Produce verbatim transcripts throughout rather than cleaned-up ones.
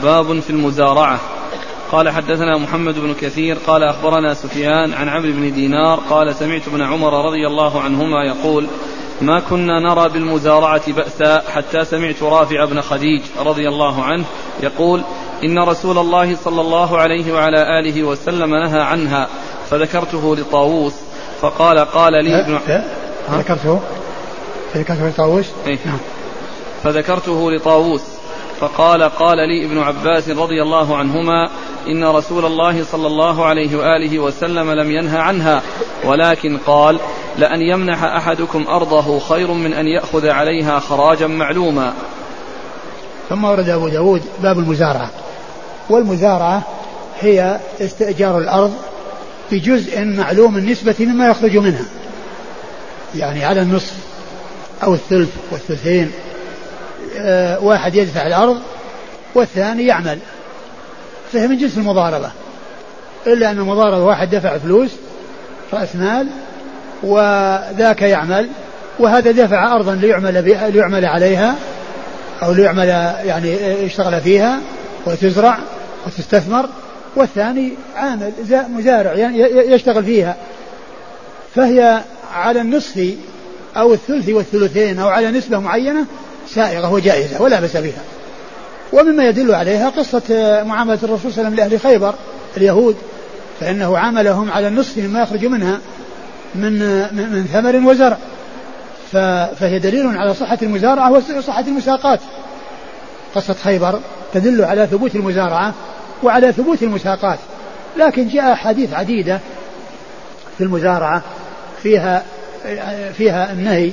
باب في المزارعة. قال حدثنا محمد بن كثير قال أخبرنا سفيان عن عمرو بن دينار قال سمعت ابن عمر رضي الله عنهما يقول ما كنا نرى بالمزارعة بأسا حتى سمعت رافع بن خديج رضي الله عنه يقول إن رسول الله صلى الله عليه وعلى آله وسلم نهى عنها فذكرته لطاووس فقال قال لي ابن ذكرته فذكرته لطاووس فذكرته لطاووس فقال قال لي ابن عباس رضي الله عنهما إن رسول الله صلى الله عليه وآله وسلم لم ينهى عنها ولكن قال لأن يمنح أحدكم أرضه خير من أن يأخذ عليها خراجا معلوما. ثم ورد أبو داود باب المزارعة. والمزارعة هي استئجار الأرض بجزء معلوم النسبة مما يخرج منها، يعني على النصف أو الثلث والثلثين. أه واحد يدفع الأرض والثاني يعمل، فهي من جنس المضاربة، إلا أن المضاربة واحد دفع فلوس رأس مال وذاك يعمل، وهذا دفع أرضا ليعمل, ليعمل عليها أو ليعمل يعني يشتغل فيها وتزرع وتستثمر، والثاني عامل مزارع يشتغل فيها، فهي على النصف أو الثلث والثلثين أو على نسبة معينة سائغة وجائزة ولا بأس بها. ومما يدل عليها قصة معاملة الرسول صلى الله عليه وسلم لأهل خيبر اليهود، فإنه عاملهم على النصف مما يخرج منها من من ثمر وزرع، فهي دليل على صحة المزارعة وصحة المساقات. قصة خيبر تدل على ثبوت المزارعة وعلى ثبوت المساقات، لكن جاء حديث عديدة في المزارعة فيها فيها النهي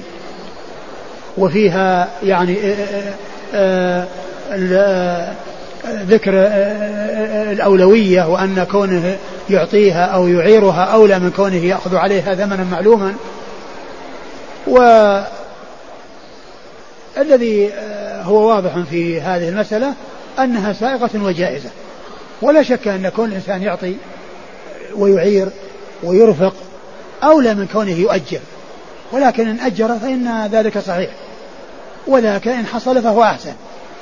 وفيها يعني ذكر الأولوية، وأن كونه يعطيها أو يعيرها أولى من كونه يأخذ عليها ثمنا معلوما. والذي هو واضح في هذه المسألة أنها سائغة وجائزة، ولا شك أن كون الإنسان يعطي ويعير ويرفق أولى من كونه يؤجر، ولكن إن أجر فإن ذلك صحيح، وذاك إن حصل فهو أحسن،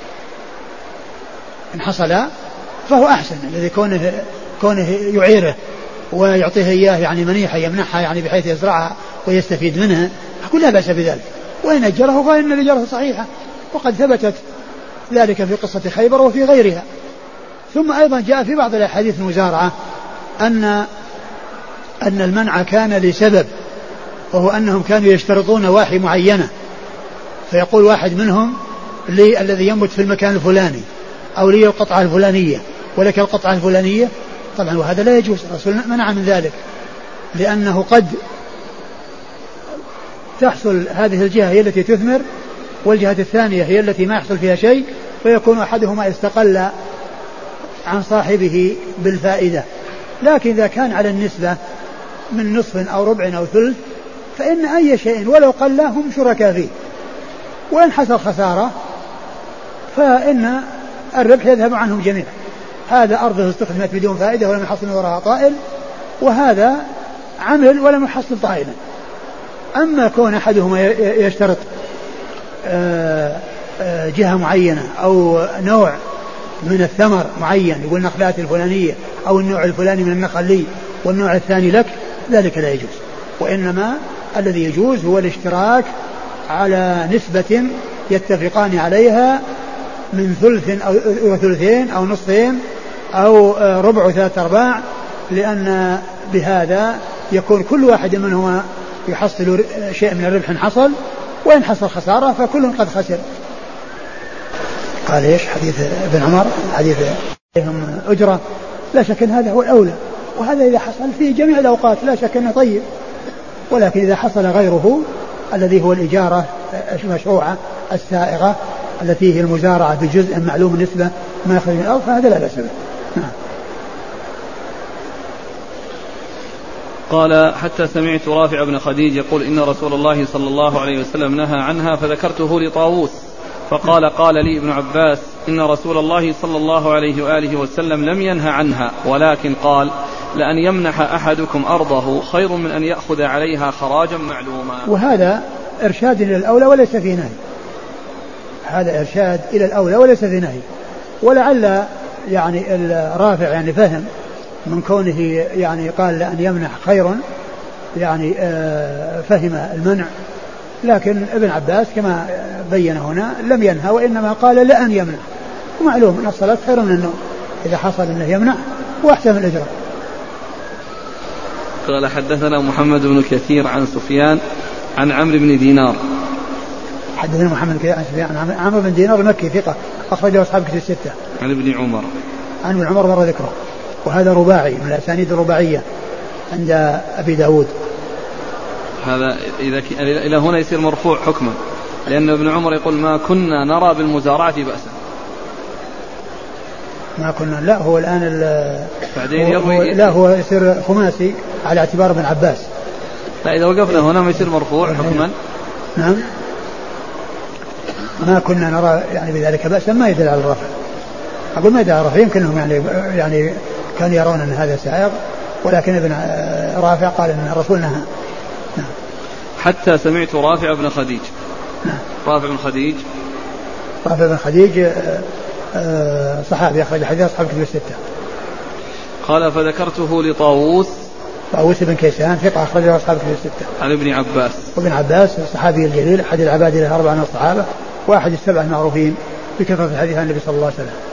إن حصل فهو أحسن الذي كونه, كونه يعيره ويعطيه إياه يعني منيحة يمنحها يعني بحيث يزرعها ويستفيد منها، أقول لا بأس بذلك. وإن أجره فإن الإجارة صحيحة، وقد ثبتت ذلك في قصة خيبر وفي غيرها. ثم أيضا جاء في بعض الأحاديث المزارعة أن أن المنع كان لسبب، وهو أنهم كانوا يشترطون واحي معينة، فيقول واحد منهم لي الذي ينبت في المكان الفلاني، أو لي القطعة الفلانية ولك القطعة الفلانية، طبعا وهذا لا يجوز، الرسول منع من ذلك، لأنه قد تحصل هذه الجهة هي التي تثمر والجهة الثانية هي التي ما يحصل فيها شيء، فيكون أحدهما استقل عن صاحبه بالفائدة. لكن إذا كان على النسبة من نصف أو ربع أو ثلث فإن أي شيء ولو قل هم شركاء فيه، وإن حصل خسارة فإن الربح يذهب عنهم جميعا. هذا أرضه استخدمت بدون فائدة ولم يحصل وراءها طائل، وهذا عمل ولم يحصل طائلا. أما كون أحدهما يشترط جهة معينة أو نوع من الثمر معين، يقول النخلات الفلانية أو النوع الفلاني من النخل لي والنوع الثاني لك، ذلك لا يجوز. وإنما الذي يجوز هو الاشتراك على نسبة يتفقان عليها من ثلث أو ثلثين أو نصفين أو ربع ثلاث أرباع، لأن بهذا يكون كل واحد منهما يحصل شيء من الربح حصل، وإن حصل خسارة فكل قد خسر. قال إيش حديث ابن عمر حديث لهم أجرة، لا شك أن هذا هو الأولى، وهذا إذا حصل في جميع الأوقات لا شك أنه طيب. ولكن إذا حصل غيره الذي هو الإجارة المشروعة السائغة التي هي المزارعة بجزء معلوم النسبة ما يخرج من الأرض، فهذا لا بأس به. قال حتى سمعت رافع بن خديج يقول إن رسول الله صلى الله عليه وسلم نهى عنها فذكرته لطاووس فقال قال لي ابن عباس إن رسول الله صلى الله عليه وآله وسلم لم ينهى عنها ولكن قال لأن يمنح أحدكم أرضه خير من أن يأخذ عليها خراجا معلوما. وهذا إرشاد إلى الأولى وليس في نهي، هذا إرشاد إلى الأولى وليس في نهي. ولعل يعني الرافع يعني فهم من كونه يعني قال لأن يمنع خير يعني فهم المنع، لكن ابن عباس كما بين هنا لم ينهى وإنما قال لأن يمنع، ومعلوم أن الصلاة خير من النوم إذا حصل أنه يمنع وأحسن الإجراء. قال حدثنا محمد بن كثير عن سفيان عن عمرو بن دينار. حدثنا محمد بن كثير عن سفيان عن عمرو بن دينار المكي ثقة أخرجه أصحاب كتب الستة. عن ابن عمر. عن ابن عمر مر ذكره، وهذا رباعي من الأسانيد الرباعية عند أبي داود. هذا إذا ك... إلى هنا يصير مرفوع حكما، لأن ابن عمر يقول ما كنا نرى بالمزارعة بأسا. ما كنا لا هو الآن بعدين هو يروي هو لا هو يصير خماسي على اعتبار ابن عباس. لا إذا وقفنا هنا ما يصير مرفوع حكما. نعم ما كنا نرى يعني بذلك بأسا ما يدل على الرفع. أقول ما يدل على الرفع، يمكنهم يعني يعني كانوا يرون أن هذا سائغ، ولكن ابن رافع قال أن الرسول نهى. نعم. حتى سمعت رافع بن خديج. نعم. رافع بن خديج رافع بن خديج صحابي أخرج حديث أصحاب كتب الستة. قال فذكرته لطاووس. طاووس بن كيسان ثقة أخرجه أصحاب كتب الستة. عن ابن عباس. وابن عباس الصحابي الجليل أحد العباد الأربعة من الصحابة وأحد السبعة المعروفين بكثرة الحديث عن النبي صلى الله عليه وسلم.